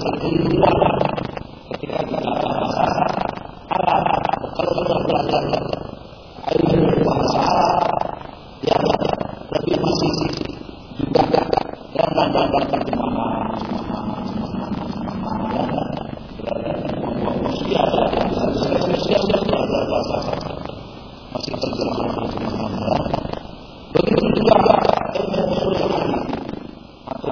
ketika kita bahasa Arab, kalau kita belajar ilmu bahasa yang lebih masih juga dan terjemahan masih terjemahan. Begitu juga ilmu usul atau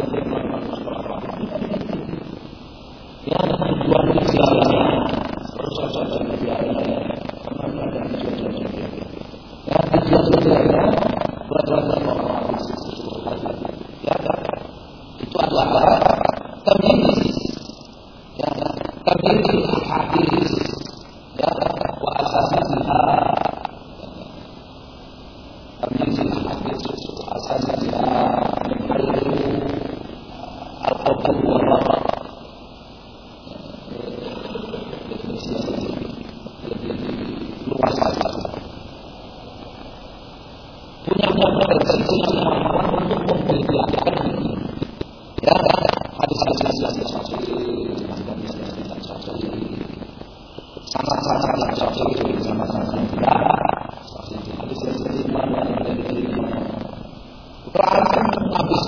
yang tujuan usianya proses yang tujuan usianya berdasarkan itu adalah tamyiz hadis wa asasiha tamyiz hadis wa asasiha al-qawl wal rafa luas punya kemampuan untuk memperlihatkan ya hadis-hadis sangat-sangat cocok sama-sama Quran habis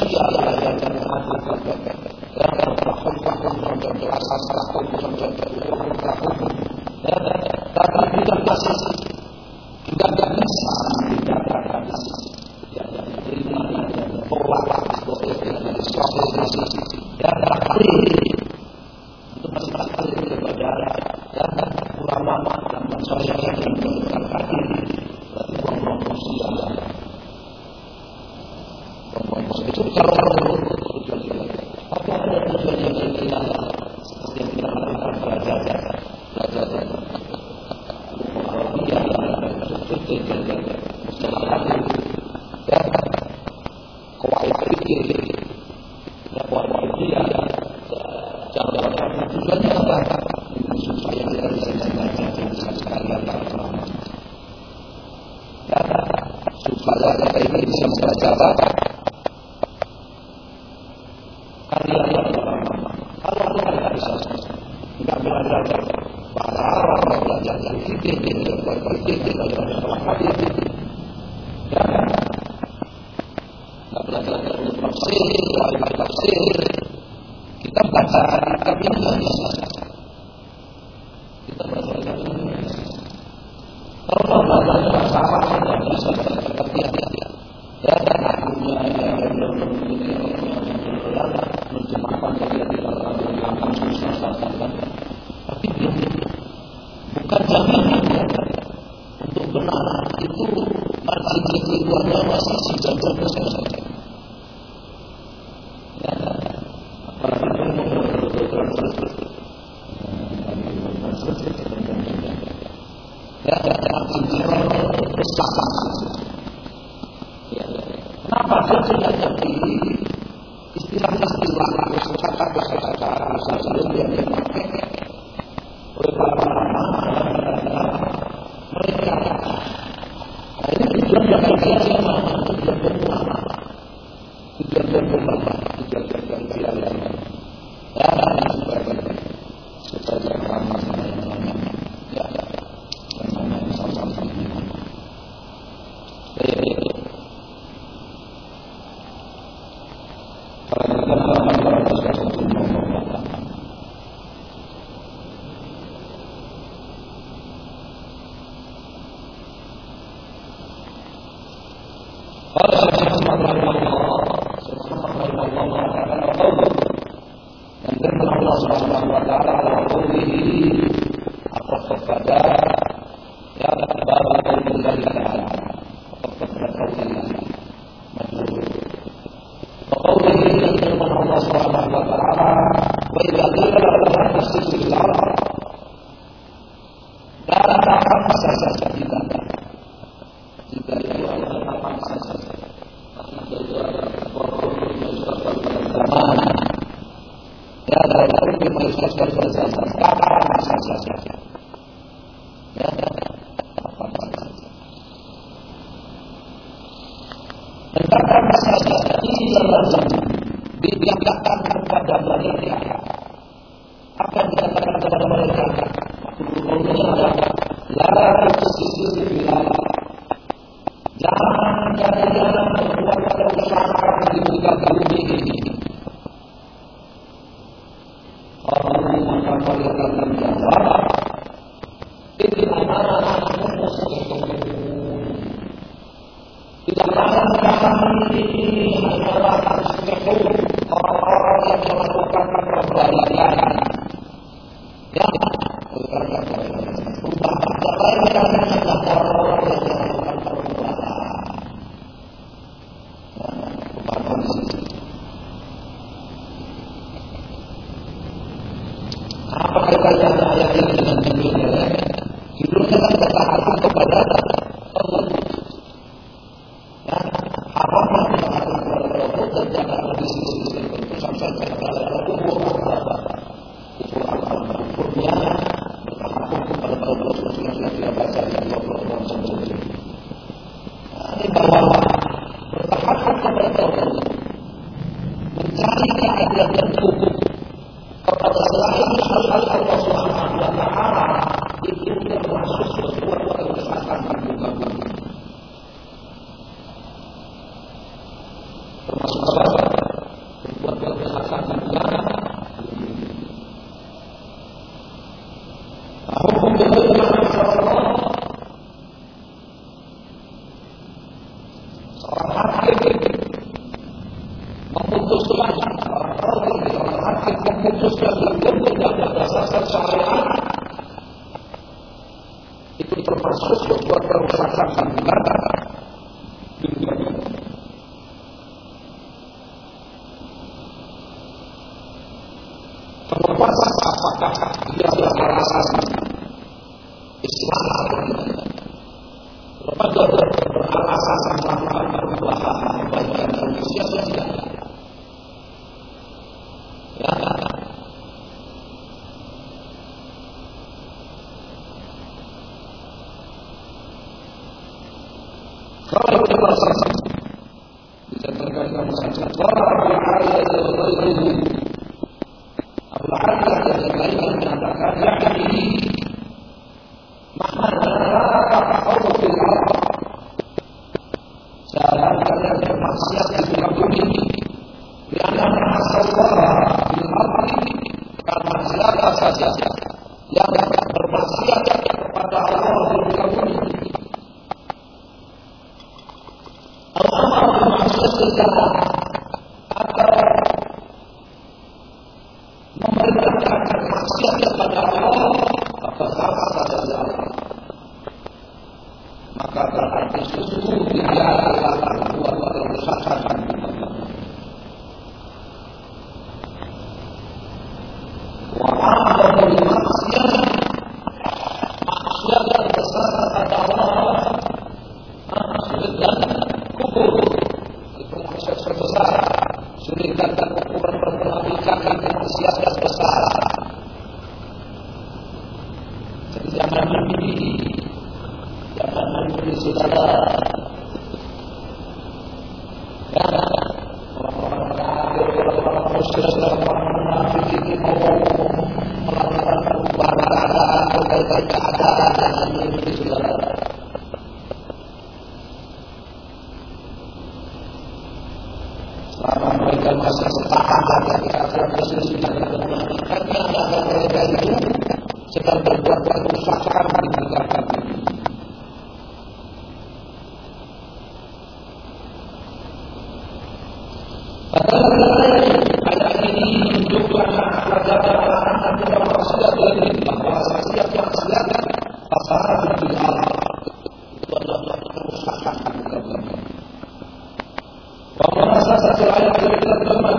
kita baca bukan jaminan untuk benar itu margin keluarnya masih sejajar saja. Kenapa saya tidak jadi istilah-istilah kata-kata yang dipakai oleh para ulama mereka ini tujuan dari tujuan dibiarkan kepada mereka Maka dikatakan kepada mereka, la tusisu billah. Jangan berbuat kerusakan di muka bumi ini. Allah maka mereka menjawab, ini adalah tidak kami ini adalah orang-orang yang melakukan perbaikan. Ya, apa kaitannya ayat ini dengan dunia? Judulnya kan ketaatan kepada Allah. Ya, apa yang dikatakan kepada Allah dan jangan berbisnis sampai kepada Allah. Itu hukumnya berhukum kepada Allah yang tidak baca dan Allah sendiri. Ini bahwa bertahan kepada Allah, mencari keadilan dan hukum kepada selain Allah Subhanahu wa Ta'ala, itu termasuk sesuatu kerusakan di muka bumi. Termasuk apa? Berbuat kerusakan di muka bumi. Hukum dengan seorang hakim memutuskan orang hakim memutuskan hukum tidak berdasarkan syariat, itu termasuk sebuah kerusakan di dunia. Terlepas apakah dia beralasan Islam, terlepas dia beralasan melakukan perubahan perbaikan manusia saja. Ya, kalau kita beralasan bisa tergantung saja. Allah yang lain mengatakan yakni jangan kalian bermaksiat di muka bumi karena karena siapa saja yang bermaksiat kepada Allah di muka bumi, Allah bermaksiat atau memerintahkan maksiat kepada Allah atau siapa saja, maka berarti sesungguhnya dia adalah membuat kerusakan. Wa'ala maksiat yang besar kepada Allah, dan kubur itu maksiat terbesar. Syirikan dan kuburan berpengaruhkan maksiat yang besar. Jadi jangan mimpi saudara. Orang-orang kafir, orang-orang musyrik, orang-orang munafik itu mau melakukan perubahan keadaan, perbaikan keadaan, jangan mimpi saudara. Selama mereka masih sepakat dan dikatakan kesulitan dan kebaikannya, dan mereka itu sedang berbuat kerusakan di muka bumi. Ayat ini menunjukkan pelajaran anak-anak yang maksiat bahwa maksiat pasar di Allah itu adalah kerusakan di muka bumi. Bahwa satu ayat yang kita teman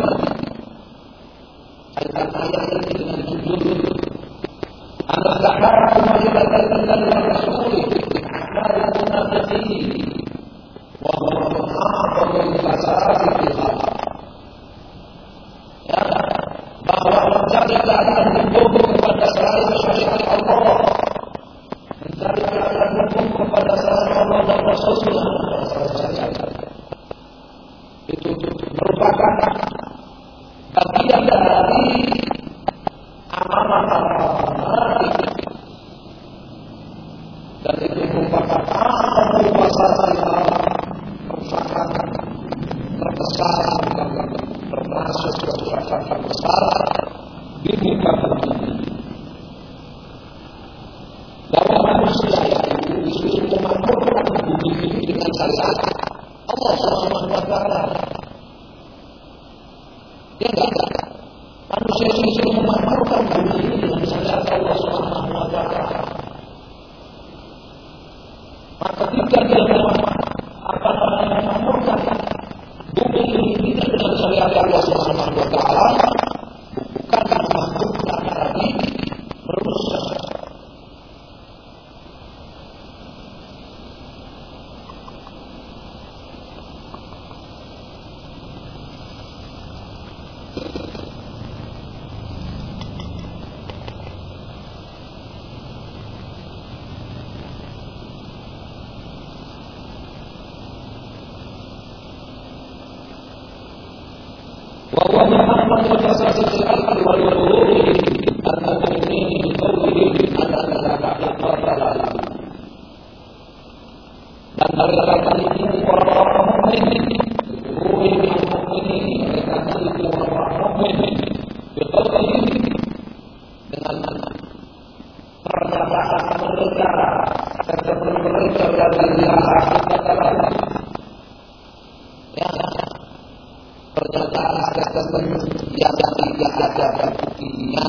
ayat ini dengan judul An-Nahl Muhammadin dan Rasulih dari munafiqin wa muhaqqaqul fasadi bahwa mencari keadilan hukum kepada selain syariat Allah, mencari keadilan hukum kepada selain Allah dan Rasulnya, itu merupakan bagian dari amanah Wa Muhammad sallallahu alaihi wasallam dan mereka ini orang-orang mukmin, mereka itu orang-orang mukmin, dengan pernyataan mereka seperti mereka dari Allah. Ya, pernyataan yang tidak ada buktinya.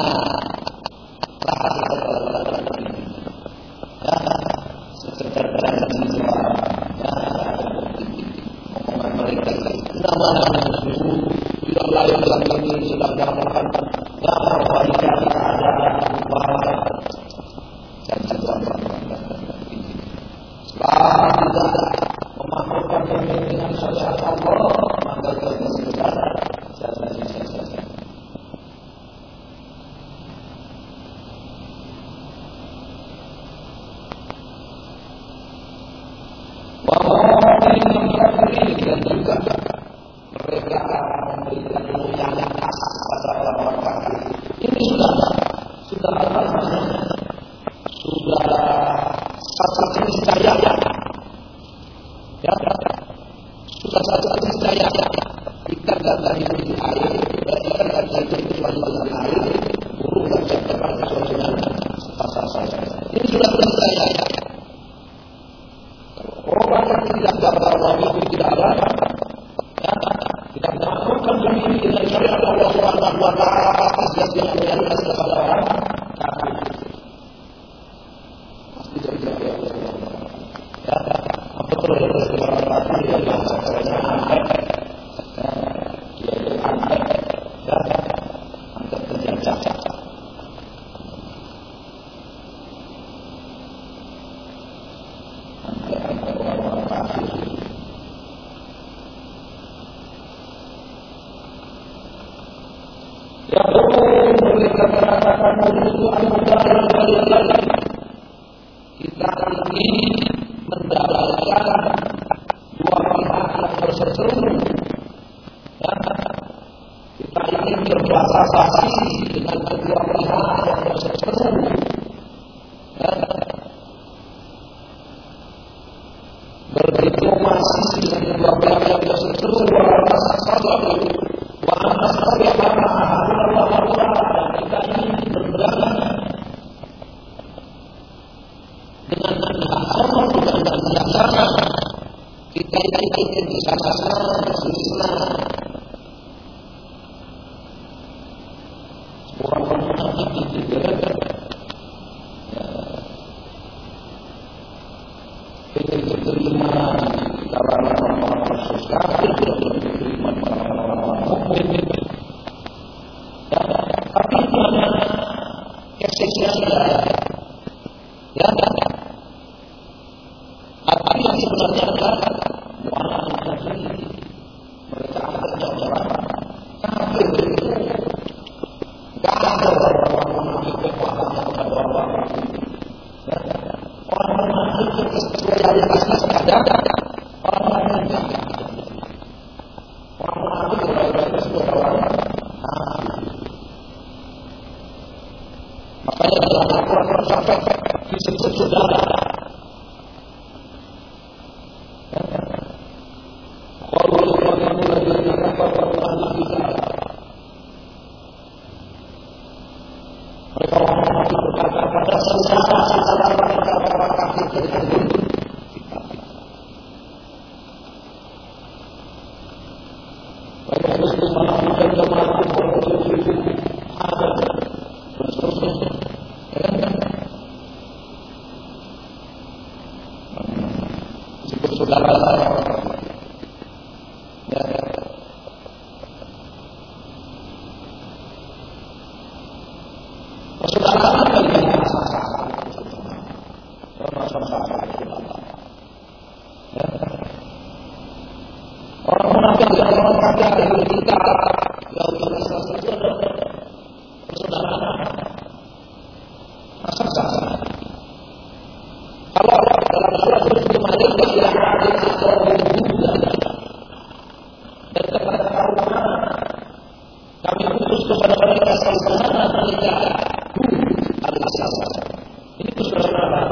menikah alaihissalam. Ini saudara.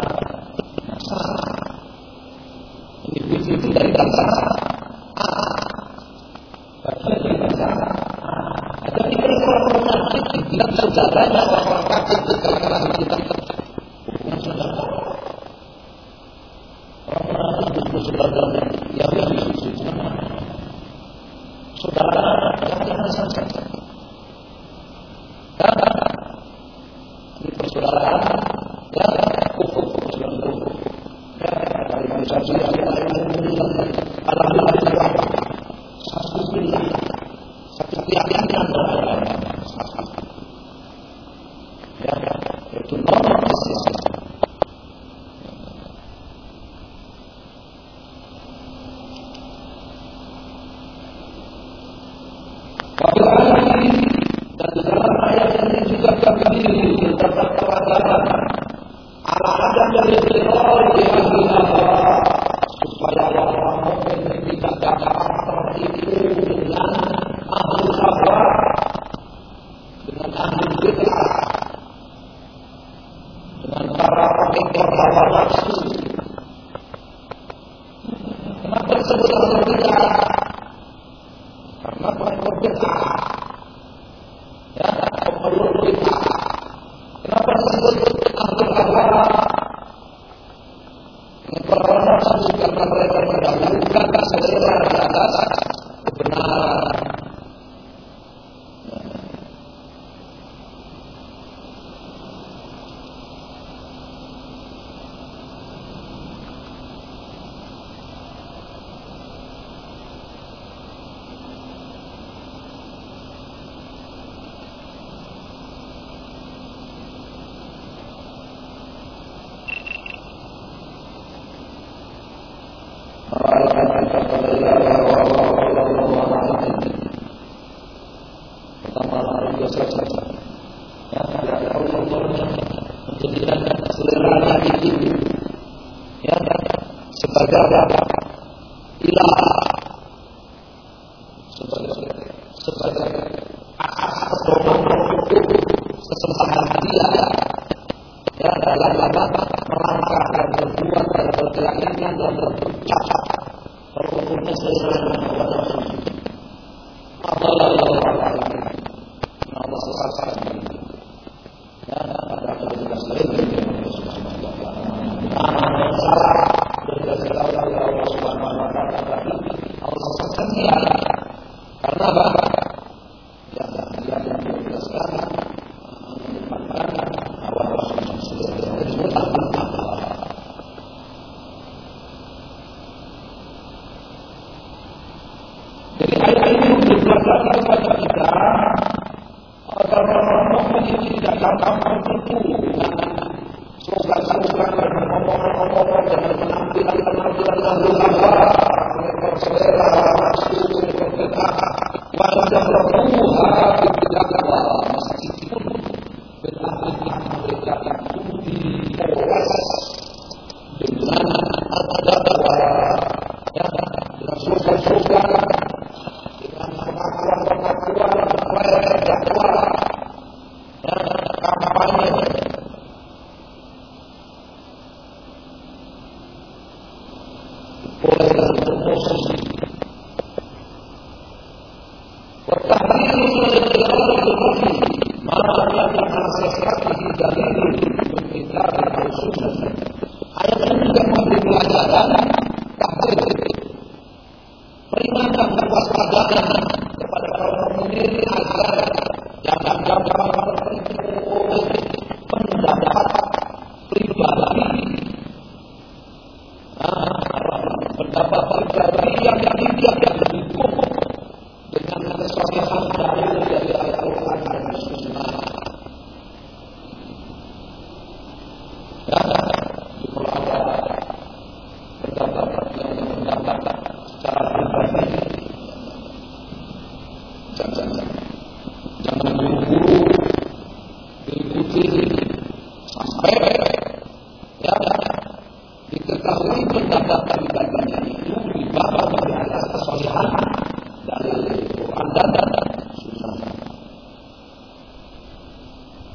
Ini itu dari bangsa. Ada tiga orang munafik bilang saudaranya orang kafir karena kita hubungan saudara. Orang munafik itu saudaranya yang saudara yang sama. Ini persaudaraan dan kufur. Satu keyakinan itu normal. Dan dalam ayat ini juga kami terdapat pelajaran ala-ala dari Allah supaya orang mukmin tidak dapat tertipu dengan ahli syahwat, dengan ahli bid'ah, dengan para pengikut hawa nafsu. Kenapa disebut ahli bid'ah? Karena pengikut bid'ah. Ya, pemeluk bid'ah. Kenapa disebut ahli hawa? Para nafsu karena mereka mendahulukan selera di atas kebenaran. Menjadikan seleranya itu ya sebagai ilah, sebagai asas sesembahan dia ya dalam melangkah dan berbuat dan berkeyakinan dan berucap berhubungan sesuai dengan Allah sesat ya pada kebenaran salah berdasarkan Allah Subhanahu wa taala Allah sesatkan dia karena apa? Ya dia yang berdasarkan awal Rasulullah. Jadi ayat ini menjelaskan kepada kita agar orang mukmin tidak gampang tertipu dengan slogan-slogan dan omongan-omongan dan penampilan-penampilan yang luar mereka selera nafsu mereka wajah berbuah tidak dakwah meskipun benar-benar mereka itu dipoles dengan ada dakwah ya dengan slogan-slogan dengan pengakuan-pengakuan mereka dakwah kampanye boleh berpromosi bertahrir mana yang menasihati dari kita dan Rasulullah. Ayat ini juga memberi pelajaran takdir peringatan dan waspadaan kepada kaum mukminin agar jangan gampang tertipu oleh pendapat pribadi, pendapat pribadi yang tidak didukung dengan kesahihan dari Al-Quran dan Sunnah. Jika ada pendapat yang mendapat secara pribadi, jangan buru-buru diikuti sampai ya diketahui pendapat pribadinya itu dibawa dari atas kesahihan dari Quran dan Sunnah.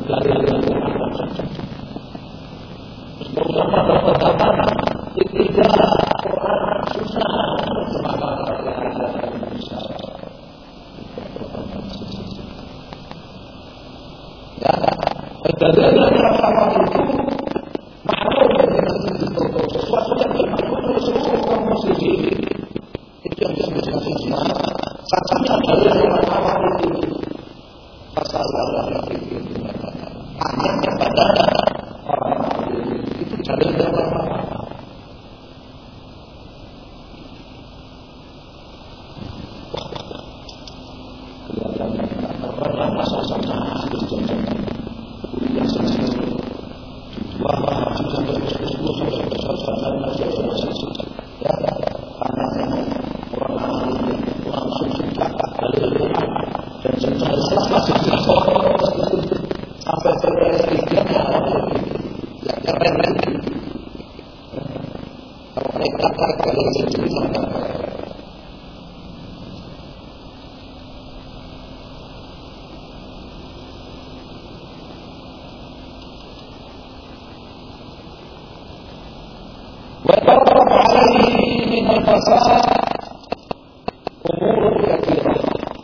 وترتب عليه من الفساد أمور كثيرة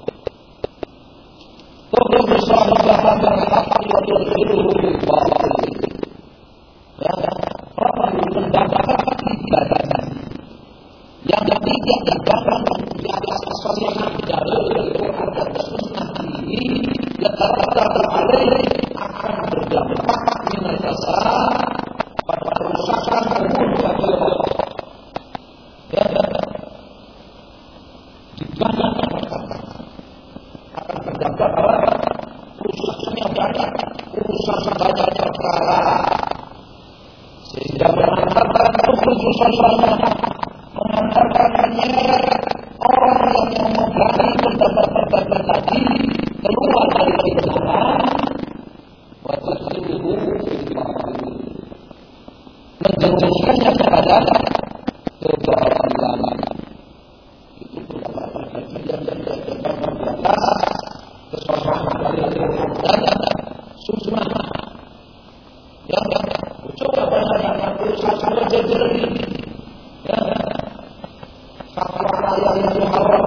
تضرب صاحبها بالحق وتدخله بالباطل orang mendapatkan ibadah yang tidak dibangun di atas asas yang dari Al-Quran dan Sunnah ini yatarattab alaihi akan berdampak minal fasad pada kerusakan umur dan di banyak akan berdampak pada kerusakannya banyak kerusakan banyak perkara sehingga mengantarkan keputusan mengantarkannya orang yang memegangi pendapat-pendapat tadi keluar dari kebenaran menjauhkannya kepada kebatilan. Itu pendapat yang membatas kesopanan dari Al-Quran dan Sunnah. Yang coba bayangkan urusan saja ini. Fatwa yang muharram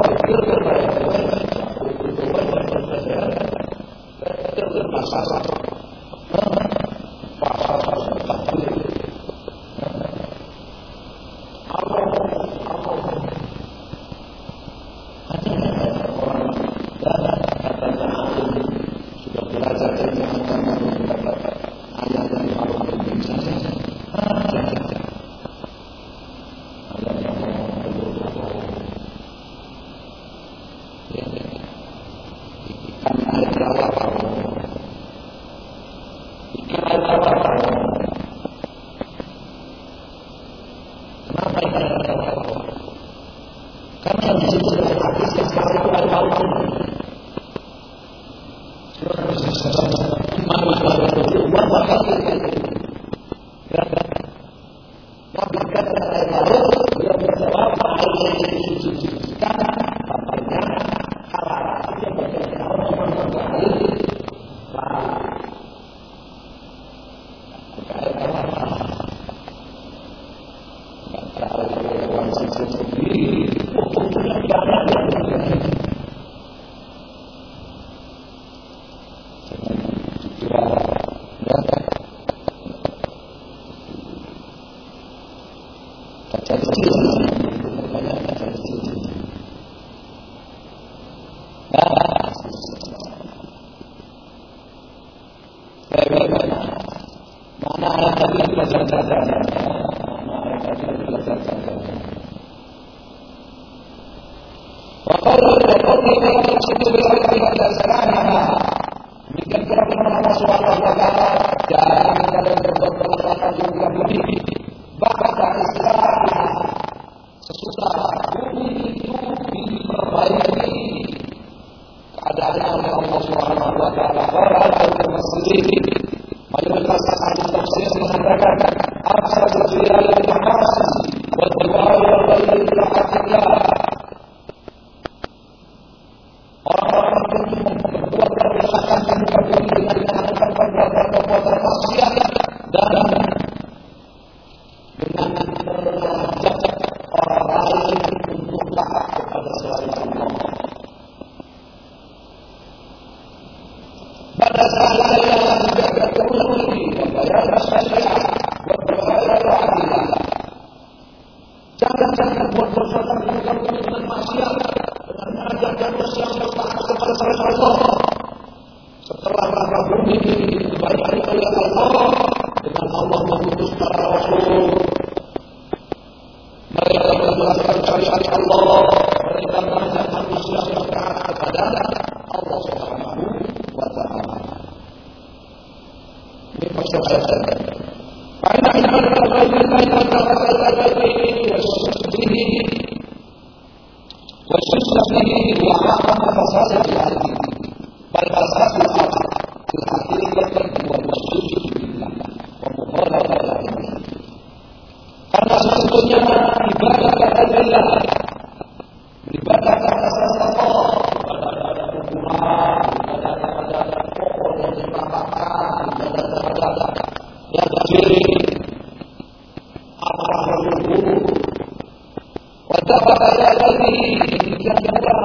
manusia bertaat kepada Allah. Setelah rasa bumi dibayari oleh Allah, dengan Allah mengutus para Rasul. Mereka menjelaskan syariat Allah. Mereka mengajak manusia bertaat kepada Allah Subhanahu wa Ta'ala. Ini persoalan. Karena sesungguhnya ibadah kepada Allah, ibadah kepada Allah, ibadah kepada ibadah kepada pokok yang dimakan, ibadah kepada yang kecil, amarah berhubung, wajah pada lagi yang ada,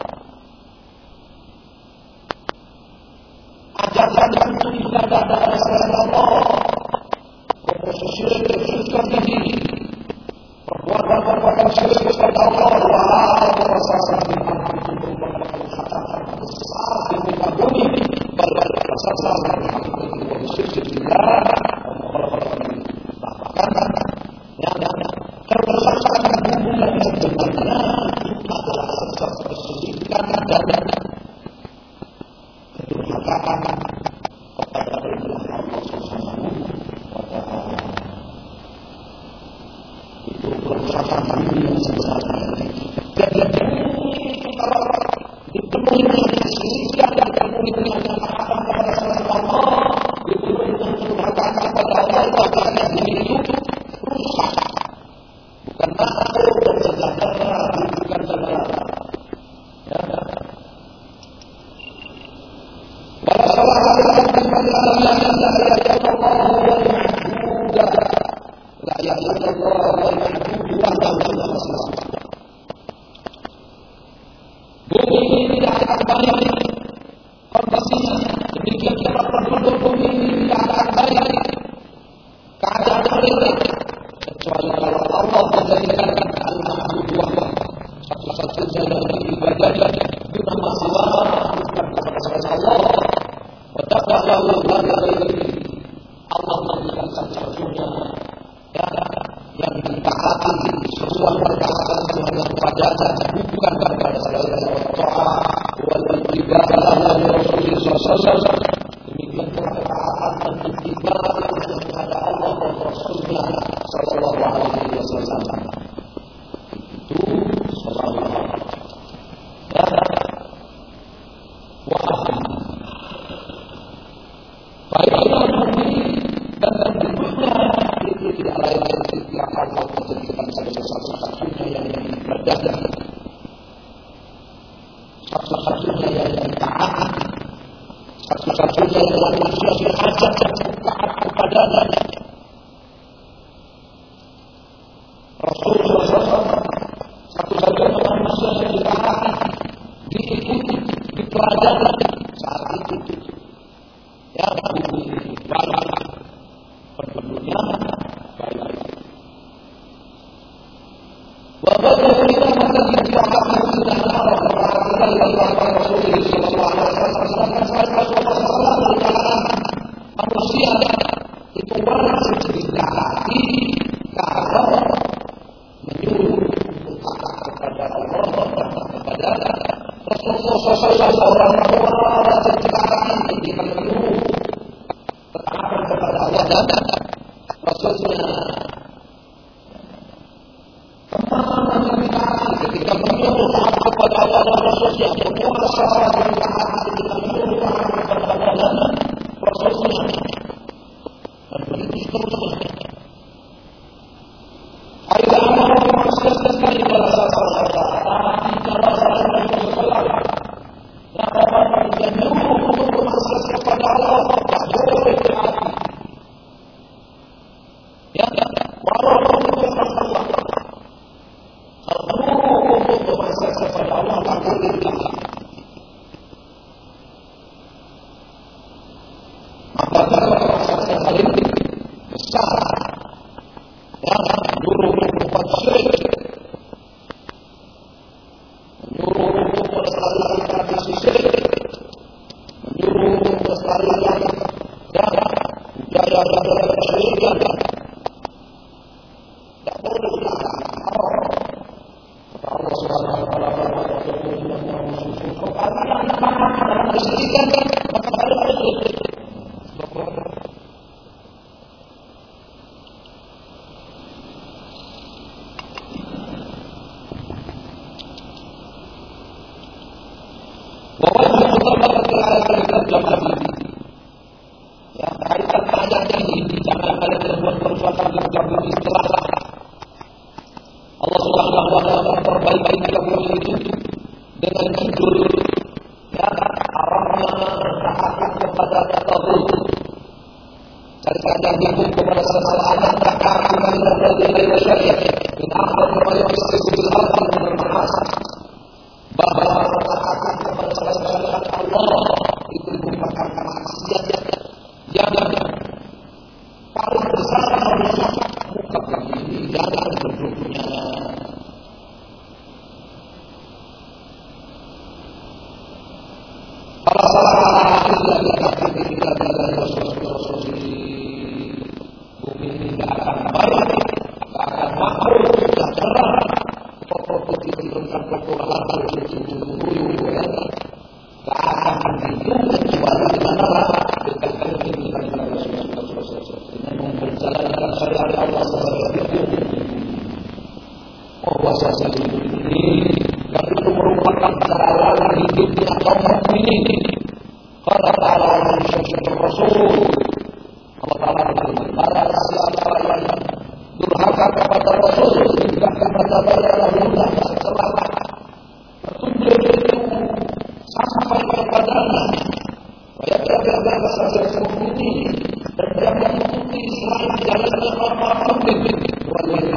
ajaran untuk ibadah kepada Allah, syirik bersyukur diri, perbuatan syirik kepada Allah, wahai rasa melestarikan syirik, menyuruh melestarikan budaya-budaya kesyirikan. Tak boleh Allah Subhanahu wa taala kesyirikan maka ada yang kaitan ayat ini jangan kalian berbuat perbuatan yang istilah Allah Subhanahu wa taala memperbaiki kamu itu dengan judul yang haramnya bertakut kepada tauhid. Cari-cari yang kepada seseorang takut kepada dari syariat. Kenapa kepada istilah bermaksud bahwa takut kepada syariat Allah itu merupakan maksiat yang paling besar merusak muka bumi dan penduduknya. Kalau salah tidak dari Rasul bumi ini tidak akan baik, tidak akan makmur, tidak cerah. Pokok itu tentang kekurangan tak akan hidup kecuali dengan dengan memperjalankan syariat Allah SWT. Puasa ini dan itu merupakan cara lain hidupnya kaum mukminin. Qala ta'ala Rasul Allah Ta'ala berfirman, barang siapa yang durhaka kepada Rasul dan kepada Rasulullah setelah petunjuk itu sampai kepadanya, ayat-ayat saja mengikuti dan dia mengikuti selain jalannya orang-orang mukmin. Wallahi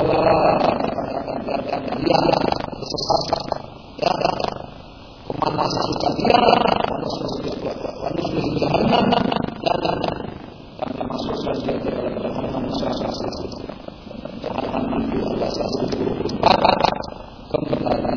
dia sesat, ya kemana sesuka dia, manusia jahanam dan masuk saja ke dalam manusia jahanam itu adalah satu kembenaran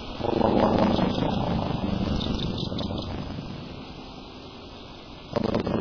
Allah